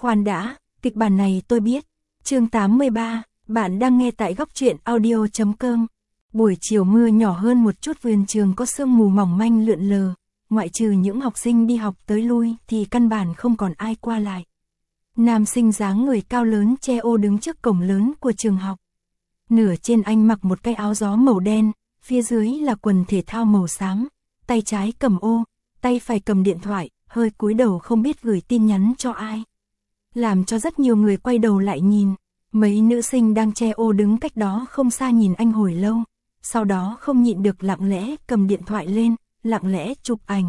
Khoan đã, kịch bản này tôi biết. Chương 83, bạn đang nghe tại góc truyện audio.com. Buổi chiều mưa nhỏ hơn một chút, vườn trường có sương mù mỏng manh lượn lờ, ngoại trừ những học sinh đi học tới lui thì căn bản không còn ai qua lại. Nam sinh dáng người cao lớn che ô đứng trước cổng lớn của trường học. Nửa trên anh mặc một cái áo gió màu đen, phía dưới là quần thể thao màu xám, tay trái cầm ô, tay phải cầm điện thoại, hơi cúi đầu không biết gửi tin nhắn cho ai. Làm cho rất nhiều người quay đầu lại nhìn, mấy nữ sinh đang che ô đứng cách đó không xa nhìn anh hồi lâu, sau đó không nhịn được lặng lẽ cầm điện thoại lên, lặng lẽ chụp ảnh.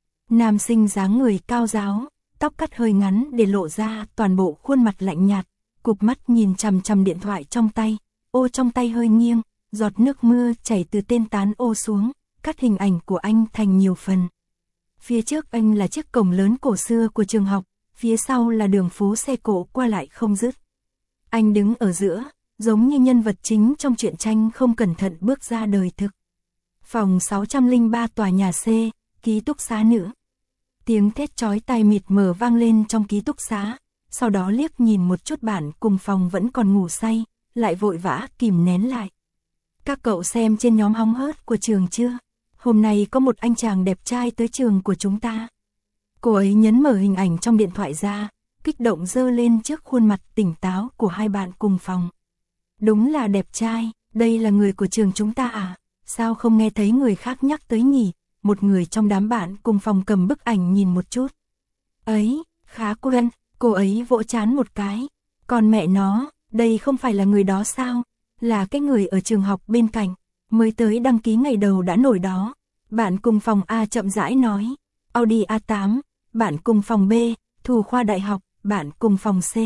Nam sinh dáng người cao ráo, tóc cắt hơi ngắn để lộ ra toàn bộ khuôn mặt lạnh nhạt, cụp mắt nhìn chằm chằm điện thoại trong tay, ô trong tay hơi nghiêng, giọt nước mưa chảy từ tên tán ô xuống, cắt hình ảnh của anh thành nhiều phần. Phía trước anh là chiếc cổng lớn cổ xưa của trường học, phía sau là đường phố xe cộ qua lại không dứt. Anh đứng ở giữa, giống như nhân vật chính trong truyện tranh không cẩn thận bước ra đời thực. Phòng 603 tòa nhà C, ký túc xá nữ. Tiếng thét chói tai mịt mờ vang lên trong ký túc xá, sau đó liếc nhìn một chút bạn cùng phòng vẫn còn ngủ say, lại vội vã kìm nén lại. Các cậu xem trên nhóm hóng hớt của trường chưa? Hôm nay có một anh chàng đẹp trai tới trường của chúng ta. Cô ấy nhấn mở hình ảnh trong điện thoại ra, kích động giơ lên trước khuôn mặt tỉnh táo của hai bạn cùng phòng. Đúng là đẹp trai, đây là người của trường chúng ta à? Sao không nghe thấy người khác nhắc tới nhỉ? Một người trong đám bạn cùng phòng cầm bức ảnh nhìn một chút. Ấy, khá quen, cô ấy vỗ trán một cái. Còn mẹ nó, đây không phải là người đó sao? Là cái người ở trường học bên cạnh, mới tới đăng ký ngày đầu đã nổi đó. Bạn cùng phòng A chậm rãi nói. Audi A8, bạn cùng phòng B, thủ khoa đại học, bạn cùng phòng C.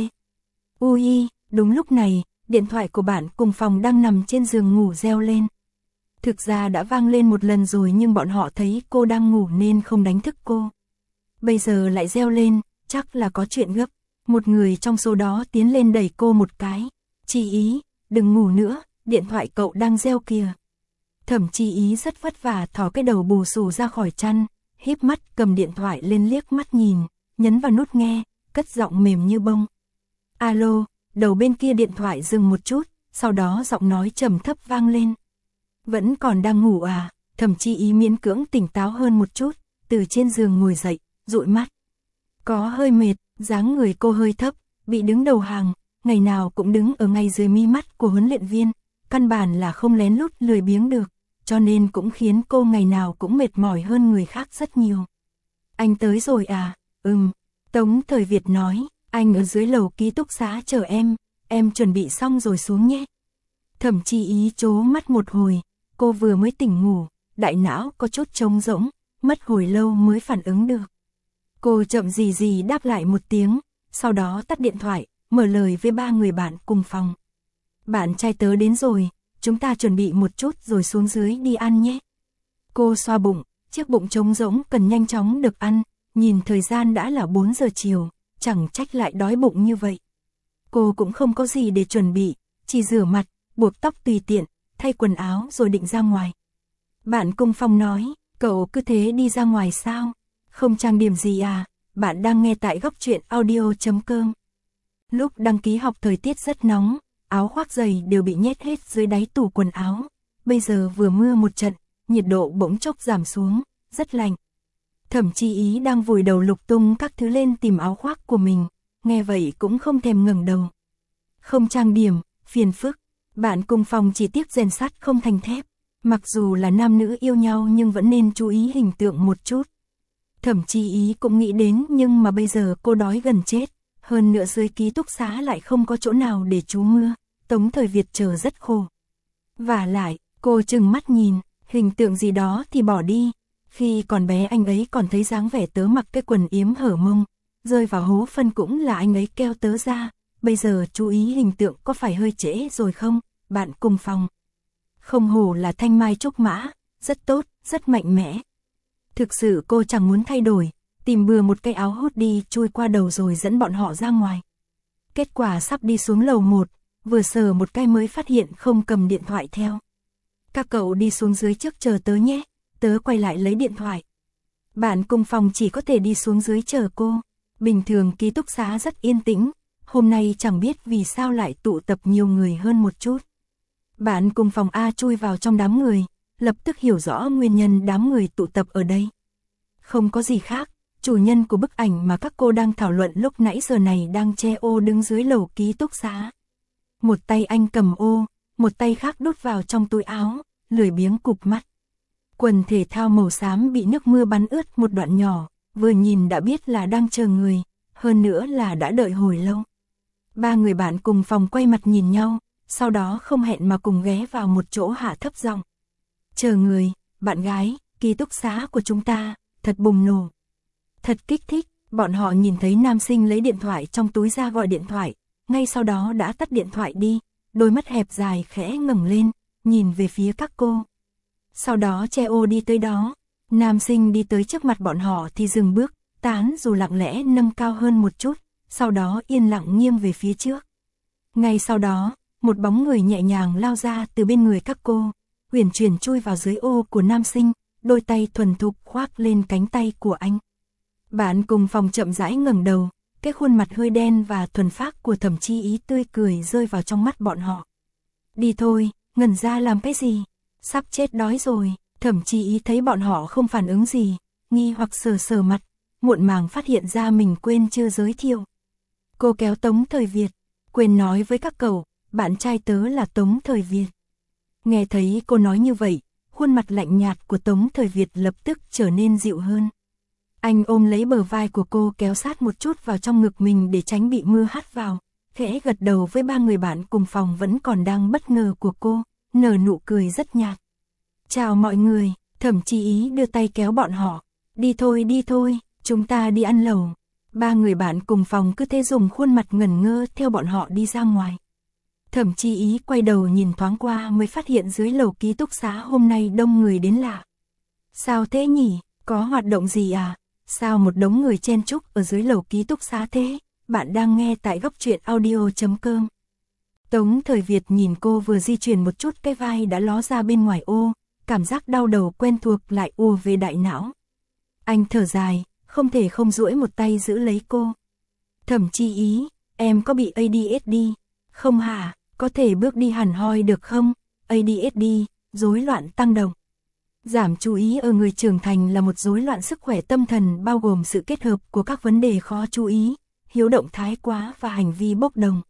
Ui, đúng lúc này, điện thoại của bạn cùng phòng đang nằm trên giường ngủ reo lên. Thực ra đã vang lên một lần rồi nhưng bọn họ thấy cô đang ngủ nên không đánh thức cô. Bây giờ lại reo lên, chắc là có chuyện gấp. Một người trong số đó tiến lên đẩy cô một cái. Chị Ý, đừng ngủ nữa, điện thoại cậu đang reo kìa. Thẩm Chi Ý rất vất vả thò cái đầu bù xù ra khỏi chăn, híp mắt cầm điện thoại lên liếc mắt nhìn, nhấn vào nút nghe, cất giọng mềm như bông. Alo, đầu bên kia điện thoại dừng một chút, sau đó giọng nói trầm thấp vang lên. Vẫn còn đang ngủ à? Thẩm Chi Ý miễn cưỡng tỉnh táo hơn một chút, từ trên giường ngồi dậy, dụi mắt. Có hơi mệt, dáng người cô hơi thấp, bị đứng đầu hàng, ngày nào cũng đứng ở ngay dưới mi mắt của huấn luyện viên, căn bản là không lén lút lười biếng được, cho nên cũng khiến cô ngày nào cũng mệt mỏi hơn người khác rất nhiều. Anh tới rồi à? Tống Thời Việt nói, anh ở dưới lầu ký túc xá chờ em chuẩn bị xong rồi xuống nhé. Thẩm Chi Ý trố mắt một hồi, cô vừa mới tỉnh ngủ, đại não có chút trống rỗng, mất hồi lâu mới phản ứng được. Cô chậm gì đáp lại một tiếng, sau đó tắt điện thoại, mở lời với ba người bạn cùng phòng. Bạn trai tớ đến rồi, chúng ta chuẩn bị một chút rồi xuống dưới đi ăn nhé. Cô xoa bụng, chiếc bụng trống rỗng cần nhanh chóng được ăn, nhìn thời gian đã là 4 giờ chiều, chẳng trách lại đói bụng như vậy. Cô cũng không có gì để chuẩn bị, chỉ rửa mặt, buộc tóc tùy tiện, thay quần áo rồi định ra ngoài. Bạn cùng phòng nói, cậu cứ thế đi ra ngoài sao? Không trang điểm gì à? Bạn đang nghe tại góc truyện audio.com. Lúc đăng ký học thời tiết rất nóng, áo khoác giày đều bị nhét hết dưới đáy tủ quần áo. Bây giờ vừa mưa một trận, nhiệt độ bỗng chốc giảm xuống, rất lạnh. Thẩm Chi Ý đang vùi đầu lục tung các thứ lên tìm áo khoác của mình, nghe vậy cũng không thèm ngẩng đầu. Không trang điểm, phiền phức. Bạn cùng phòng chỉ tiếc rèn sắt không thành thép, mặc dù là nam nữ yêu nhau nhưng vẫn nên chú ý hình tượng một chút. Thẩm Chi Ý cũng nghĩ đến nhưng mà bây giờ cô đói gần chết, hơn nữa dưới ký túc xá lại không có chỗ nào để trú mưa, Tống Thời Việt chờ rất khổ. Vả lại, cô trừng mắt nhìn, hình tượng gì đó thì bỏ đi, khi còn bé anh ấy còn thấy dáng vẻ tớ mặc cái quần yếm hở mông, rơi vào hố phân cũng là anh ấy kêu tớ ra. Bây giờ chú ý hình tượng có phải hơi trễ rồi không, bạn cùng phòng. Không hổ là thanh mai trúc mã, rất tốt, rất mạnh mẽ. Thực sự cô chẳng muốn thay đổi, tìm bừa một cái áo hốt đi chui qua đầu rồi dẫn bọn họ ra ngoài. Kết quả sắp đi xuống lầu 1, vừa sờ một cái mới phát hiện không cầm điện thoại theo. Các cậu đi xuống dưới trước chờ tớ nhé, tớ quay lại lấy điện thoại. Bạn cùng phòng chỉ có thể đi xuống dưới chờ cô. Bình thường ký túc xá rất yên tĩnh, hôm nay chẳng biết vì sao lại tụ tập nhiều người hơn một chút. Bạn cùng phòng A chui vào trong đám người, lập tức hiểu rõ nguyên nhân đám người tụ tập ở đây. Không có gì khác, chủ nhân của bức ảnh mà các cô đang thảo luận lúc nãy giờ này đang che ô đứng dưới lầu ký túc xá. Một tay anh cầm ô, một tay khác đút vào trong túi áo, lười biếng cụp mắt. Quần thể thao màu xám bị nước mưa bắn ướt một đoạn nhỏ, vừa nhìn đã biết là đang chờ người, hơn nữa là đã đợi hồi lâu. Ba người bạn cùng phòng quay mặt nhìn nhau, sau đó không hẹn mà cùng ghé vào một chỗ hạ thấp giọng. Chờ người, bạn gái, ký túc xá của chúng ta, thật bùng nổ. Thật kích thích, bọn họ nhìn thấy nam sinh lấy điện thoại trong túi ra gọi điện thoại, ngay sau đó đã tắt điện thoại đi, đôi mắt hẹp dài khẽ ngẩng lên, nhìn về phía các cô. Sau đó che ô đi tới đó, nam sinh đi tới trước mặt bọn họ thì dừng bước, tán dù lặng lẽ nâng cao hơn một chút, sau đó yên lặng nghiêng về phía trước. Ngay sau đó, một bóng người nhẹ nhàng lao ra từ bên người các cô, uyển chuyển chui vào dưới ô của nam sinh, đôi tay thuần thục khoác lên cánh tay của anh. Bạn cùng phòng chậm rãi ngẩng đầu, cái khuôn mặt hơi đen và thuần phác của Thẩm Chi Ý tươi cười rơi vào trong mắt bọn họ. Đi thôi, ngẩn ra làm cái gì? Sắp chết đói rồi. Thẩm Chi Ý thấy bọn họ không phản ứng gì, nghi hoặc sờ sờ mặt, muộn màng phát hiện ra mình quên chưa giới thiệu. Cô kéo Tống Thời Việt, quên nói với các cậu, bạn trai tớ là Tống Thời Việt. Nghe thấy cô nói như vậy, khuôn mặt lạnh nhạt của Tống Thời Việt lập tức trở nên dịu hơn. Anh ôm lấy bờ vai của cô kéo sát một chút vào trong ngực mình để tránh bị mưa hắt vào, khẽ gật đầu với ba người bạn cùng phòng vẫn còn đang bất ngờ của cô, nở nụ cười rất nhạt. Chào mọi người, Thẩm Chi Ý đưa tay kéo bọn họ. Đi thôi, chúng ta đi ăn lẩu. Ba người bạn cùng phòng cứ thế dùng khuôn mặt ngẩn ngơ theo bọn họ đi ra ngoài. Thẩm Chi Ý quay đầu nhìn thoáng qua mới phát hiện dưới lầu ký túc xá hôm nay đông người đến lạ. Sao thế nhỉ, có hoạt động gì à? Sao một đống người chen chúc ở dưới lầu ký túc xá thế? Bạn đang nghe tại góc truyện audio.com. Tống Thời Việt nhìn cô vừa di chuyển một chút cái vai đã ló ra bên ngoài ô, cảm giác đau đầu quen thuộc lại ùa về đại não. Anh thở dài, không thể không duỗi một tay giữ lấy cô. Thẩm Chi Ý, em có bị ADHD không hả? Có thể bước đi hẳn hoi được không? ADHD, rối loạn tăng động. Giảm chú ý ở người trưởng thành là một rối loạn sức khỏe tâm thần bao gồm sự kết hợp của các vấn đề khó chú ý, hiếu động thái quá và hành vi bốc đồng.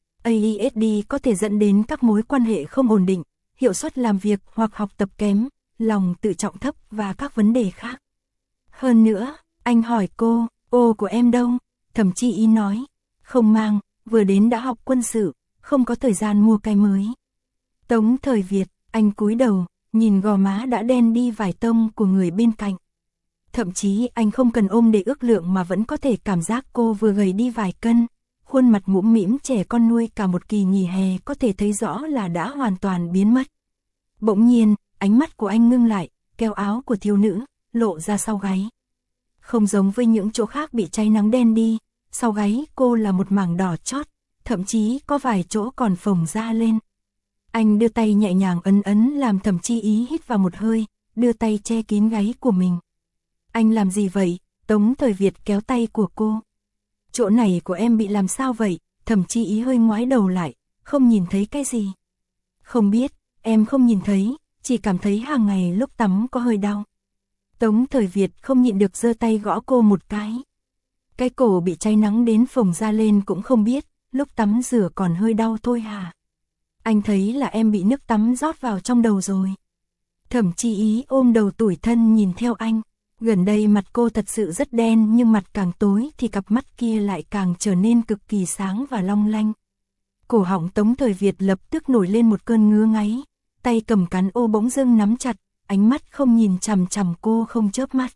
ADHD có thể dẫn đến các mối quan hệ không ổn định, hiệu suất làm việc hoặc học tập kém, lòng tự trọng thấp và các vấn đề khác. Hơn nữa, anh hỏi cô, ô của em đâu? Thẩm Chi Ý nói, không mang, vừa đến đã học quân sự, không có thời gian mua cái mới. Tống Thời Việt, anh cúi đầu, nhìn gò má đã đen đi vài tông của người bên cạnh. Thậm chí anh không cần ôm để ước lượng mà vẫn có thể cảm giác cô vừa gầy đi vài cân. Khuôn mặt mũm mĩm trẻ con nuôi cả một kỳ nghỉ hè có thể thấy rõ là đã hoàn toàn biến mất. Bỗng nhiên, ánh mắt của anh ngưng lại, kéo áo của thiếu nữ, lộ ra sau gáy. Không giống với những chỗ khác bị cháy nắng đen đi, sau gáy cô là một mảng đỏ chót, thậm chí có vài chỗ còn phồng ra lên. Anh đưa tay nhẹ nhàng ấn làm Thẩm Chi Ý hít vào một hơi, đưa tay che kín gáy của mình. Anh làm gì vậy? Tống Thời Việt kéo tay của cô. Chỗ này của em bị làm sao vậy? Thẩm Chi Ý hơi ngoái đầu lại, không nhìn thấy cái gì. Không biết, em không nhìn thấy, chỉ cảm thấy hàng ngày lúc tắm có hơi đau. Tống Thời Việt không nhịn được giơ tay gõ cô một cái. Cái cổ bị cháy nắng đến phồng ra lên cũng không biết, lúc tắm rửa còn hơi đau thôi hả? Anh thấy là em bị nước tắm rót vào trong đầu rồi. Thẩm Chi Ý ôm đầu tủi thân nhìn theo anh. Gần đây mặt cô thật sự rất đen nhưng mặt càng tối thì cặp mắt kia lại càng trở nên cực kỳ sáng và long lanh. Cổ họng Tống Thời Việt lập tức nổi lên một cơn ngứa ngáy. Tay cầm cán ô bỗng dưng nắm chặt, ánh mắt không nhìn chằm chằm cô không chớp mắt.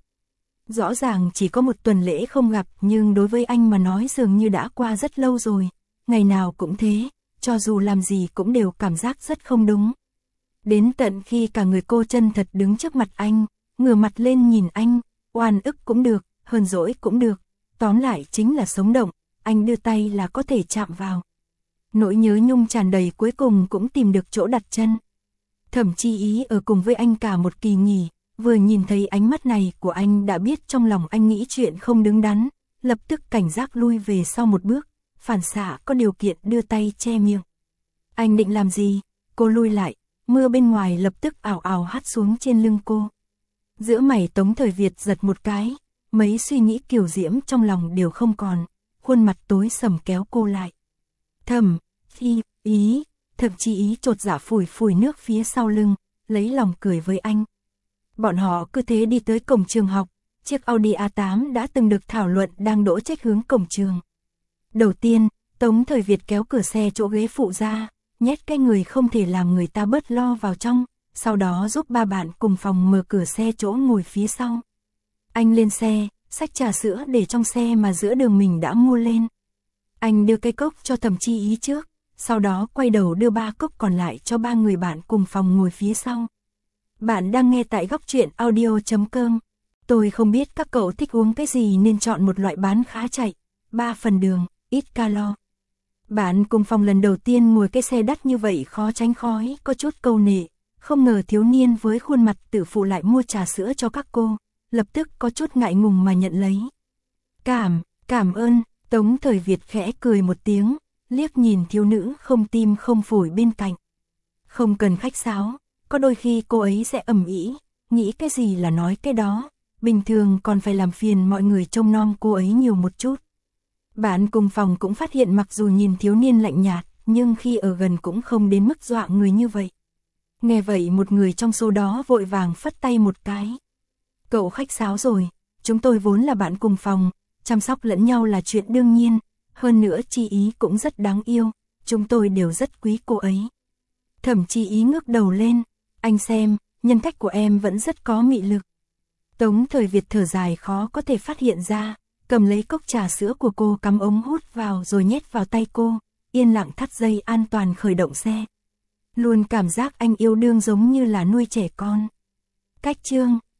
Rõ ràng chỉ có một tuần lễ không gặp nhưng đối với anh mà nói dường như đã qua rất lâu rồi. Ngày nào cũng thế, cho dù làm gì cũng đều cảm giác rất không đúng. Đến tận khi cả người cô chân thật đứng trước mặt anh, ngửa mặt lên nhìn anh, oan ức cũng được, hờn dỗi cũng được, tóm lại chính là sống động, anh đưa tay là có thể chạm vào. Nỗi nhớ nhung tràn đầy cuối cùng cũng tìm được chỗ đặt chân. Thẩm Chi Ý ở cùng với anh cả một kỳ nghỉ, vừa nhìn thấy ánh mắt này của anh đã biết trong lòng anh nghĩ chuyện không đứng đắn, lập tức cảnh giác lui về sau một bước, phản xạ có điều kiện đưa tay che miệng. Anh định làm gì? Cô lui lại, mưa bên ngoài lập tức ào ào hắt xuống trên lưng cô. Giữa mày Tống Thời Việt giật một cái, mấy suy nghĩ kiều diễm trong lòng đều không còn, khuôn mặt tối sầm kéo cô lại. Thẩm Ý, thậm chí ý chột dạ phủi phủi nước phía sau lưng, lấy lòng cười với anh. Bọn họ cứ thế đi tới cổng trường học, chiếc Audi A8 đã từng được thảo luận đang đỗ trách hướng cổng trường. Đầu tiên, Tống Thời Việt kéo cửa xe chỗ ghế phụ ra, nhét cái người không thể làm người ta bớt lo vào trong, sau đó giúp ba bạn cùng phòng mở cửa xe chỗ ngồi phía sau. Anh lên xe, xách trà sữa để trong xe mà giữa đường mình đã mua lên. Anh đưa cái cốc cho Thẩm Chi Ý trước, sau đó quay đầu đưa 3 cốc còn lại cho 3 người bạn cùng phòng ngồi phía sau. Bạn đang nghe tại Góc Truyện Audio.com. Tôi không biết các cậu thích uống cái gì nên chọn một loại bán khá chạy, 3 phần đường, ít calo. Bạn cùng phòng lần đầu tiên ngồi cái xe đắt như vậy khó tránh khỏi có chút câu nệ, không ngờ thiếu niên với khuôn mặt tự phụ lại mua trà sữa cho các cô, lập tức có chút ngại ngùng mà nhận lấy. Cảm ơn, Tống Thời Việt khẽ cười một tiếng, liếc nhìn thiếu nữ không tim không phổi bên cạnh. Không cần khách sáo, có đôi khi cô ấy sẽ ầm ĩ, nghĩ cái gì là nói cái đó, bình thường còn phải làm phiền mọi người trông nom cô ấy nhiều một chút. Bạn cùng phòng cũng phát hiện mặc dù nhìn thiếu niên lạnh nhạt, nhưng khi ở gần cũng không đến mức dọa người như vậy. Nghe vậy một người trong số đó vội vàng phất tay một cái. Cậu khách sáo rồi, chúng tôi vốn là bạn cùng phòng, chăm sóc lẫn nhau là chuyện đương nhiên, hơn nữa Chi Ý cũng rất đáng yêu, chúng tôi đều rất quý cô ấy. Thẩm Chi Ý ngước đầu lên, anh xem, nhân cách của em vẫn rất có mị lực. Tống Thời Việt thở dài khó có thể phát hiện ra, cầm lấy cốc trà sữa của cô cắm ống hút vào rồi nhét vào tay cô, yên lặng thắt dây an toàn khởi động xe. Luôn cảm giác anh yêu đương giống như là nuôi trẻ con. Cách chương